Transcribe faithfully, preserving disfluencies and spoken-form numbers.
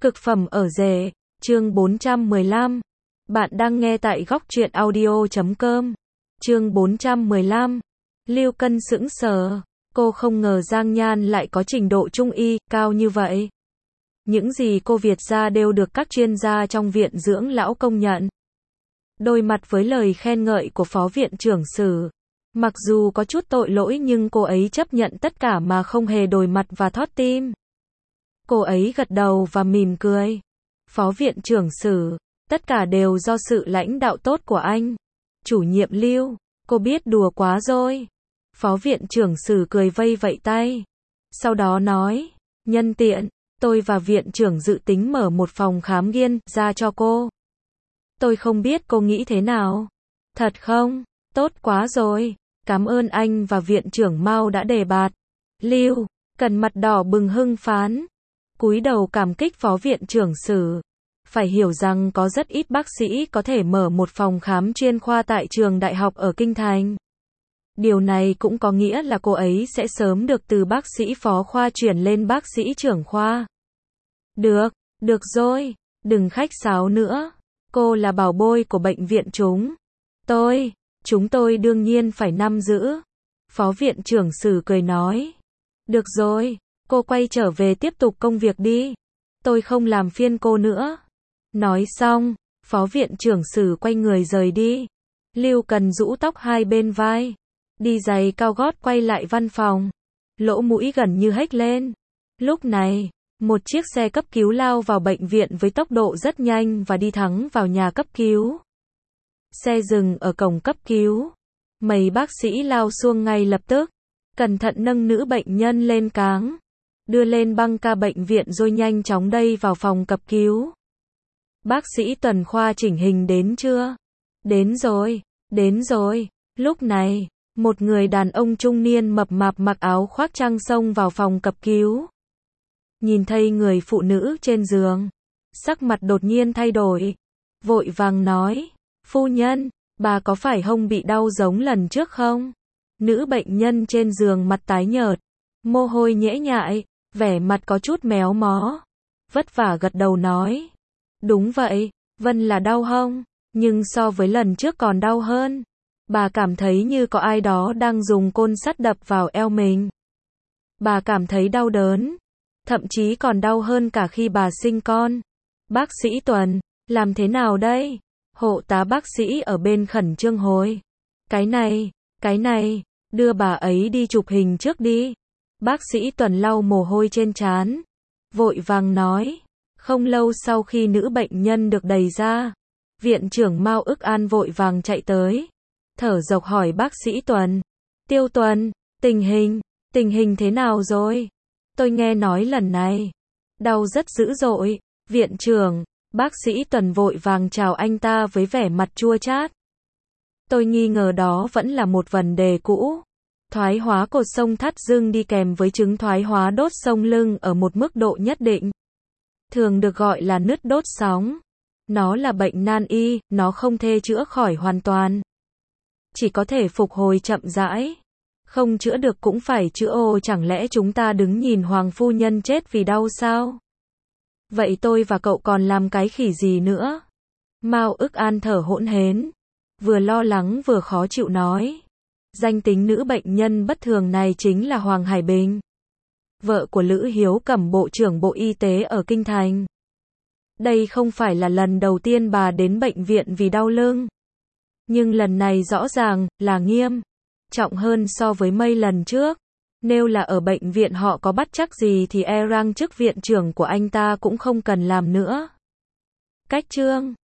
Cực phẩm ở rể, chương bốn trăm mười lăm. Bạn đang nghe tại góc truyện audio chấm com. Chương bốn trăm mười lăm. Lưu Cân sững sờ, cô không ngờ Giang Nhan lại có trình độ trung y cao như vậy. Những gì cô Việt ra đều được các chuyên gia trong viện dưỡng lão công nhận. Đối mặt với lời khen ngợi của Phó Viện trưởng Sử, mặc dù có chút tội lỗi nhưng cô ấy chấp nhận tất cả mà không hề đổi mặt và thót tim. Cô ấy gật đầu và mỉm cười. Phó Viện trưởng Sử, tất cả đều do sự lãnh đạo tốt của anh. Chủ nhiệm Lưu, cô biết đùa quá rồi. Phó Viện trưởng Sử cười vây vẫy tay. Sau đó nói, nhân tiện, tôi và Viện trưởng dự tính mở một phòng khám nghiên ra cho cô. Tôi không biết cô nghĩ thế nào. Thật không? Tốt quá rồi. Cảm ơn anh và Viện trưởng Mao đã đề bạt. Lưu, Cần mặt đỏ bừng hưng phấn. Cúi đầu cảm kích Phó Viện trưởng Sử. Phải hiểu rằng có rất ít bác sĩ có thể mở một phòng khám chuyên khoa tại trường đại học ở Kinh Thành. Điều này cũng có nghĩa là cô ấy sẽ sớm được từ bác sĩ phó khoa chuyển lên bác sĩ trưởng khoa. Được, được rồi, đừng khách sáo nữa. Cô là bảo bối của bệnh viện chúng. Tôi, chúng tôi đương nhiên phải nắm giữ. Phó Viện trưởng Sử cười nói. Được rồi, cô quay trở về tiếp tục công việc đi. Tôi không làm phiền cô nữa. Nói xong, Phó Viện trưởng Sử quay người rời đi. Lưu Cần rũ tóc hai bên vai, đi giày cao gót quay lại văn phòng. Lỗ mũi gần như hếch lên. Lúc này, một chiếc xe cấp cứu lao vào bệnh viện với tốc độ rất nhanh và đi thẳng vào nhà cấp cứu. Xe dừng ở cổng cấp cứu. Mấy bác sĩ lao xuống ngay lập tức, cẩn thận nâng nữ bệnh nhân lên cáng, đưa lên băng ca bệnh viện rồi nhanh chóng đẩy vào phòng cấp cứu. Bác sĩ Tuần khoa chỉnh hình đến chưa? Đến rồi, đến rồi. Lúc này, một người đàn ông trung niên mập mạp mặc áo khoác trăng xông vào phòng cấp cứu. Nhìn thấy người phụ nữ trên giường, sắc mặt đột nhiên thay đổi, vội vàng nói, phu nhân, bà có phải hông bị đau giống lần trước không? Nữ bệnh nhân trên giường mặt tái nhợt, mồ hôi nhễ nhại, vẻ mặt có chút méo mó, vất vả gật đầu nói, đúng vậy, Vân là đau hông, nhưng so với lần trước còn đau hơn. Bà cảm thấy như có ai đó đang dùng côn sắt đập vào eo mình. Bà cảm thấy đau đớn, thậm chí còn đau hơn cả khi bà sinh con. Bác sĩ Tuần, làm thế nào đây? Hộ tá bác sĩ ở bên khẩn trương hối. Cái này, cái này, đưa bà ấy đi chụp hình trước đi. Bác sĩ Tuần lau mồ hôi trên trán, vội vàng nói. Không lâu sau khi nữ bệnh nhân được đẩy ra, Viện trưởng Mao ức an vội vàng chạy tới, thở dốc hỏi bác sĩ Tuần. Tiêu Tuần, tình hình, tình hình thế nào rồi? Tôi nghe nói lần này, đau rất dữ dội. Viện trưởng, bác sĩ Tuần vội vàng chào anh ta với vẻ mặt chua chát. Tôi nghi ngờ đó vẫn là một vấn đề cũ. Thoái hóa cột sống thắt lưng đi kèm với chứng thoái hóa đốt sống lưng ở một mức độ nhất định, thường được gọi là nứt đốt sống. Nó là bệnh nan y, nó không thể chữa khỏi hoàn toàn, chỉ có thể phục hồi chậm rãi. Không chữa được cũng phải chữa. Ồ, chẳng lẽ chúng ta đứng nhìn Hoàng phu nhân chết vì đau sao? Vậy tôi và cậu còn làm cái khỉ gì nữa? Mao ức an thở hổn hển, vừa lo lắng vừa khó chịu nói. Danh tính nữ bệnh nhân bất thường này chính là Hoàng Hải Bình, vợ của Lữ Hiếu Cẩm, Bộ trưởng Bộ Y tế ở Kinh Thành. Đây không phải là lần đầu tiên bà đến bệnh viện vì đau lưng, nhưng lần này rõ ràng là nghiêm trọng hơn so với mấy lần trước. Nếu là ở bệnh viện họ có bắt chắc gì thì e rằng chức viện trưởng của anh ta cũng không cần làm nữa. Cách chương